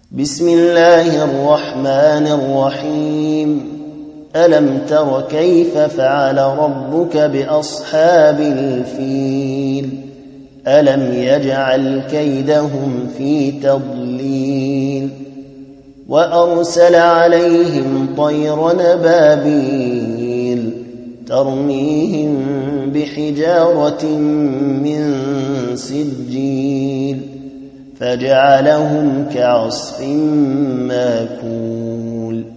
بسم الله الرحمن الرحيم ألم تر كيف فعل ربك بأصحاب الفيل ألم يجعل كيدهم في تضليل وأرسل عليهم طيرا أبابيل ترميهم بحجارة من سجيل فجعلهم كعصف ماكول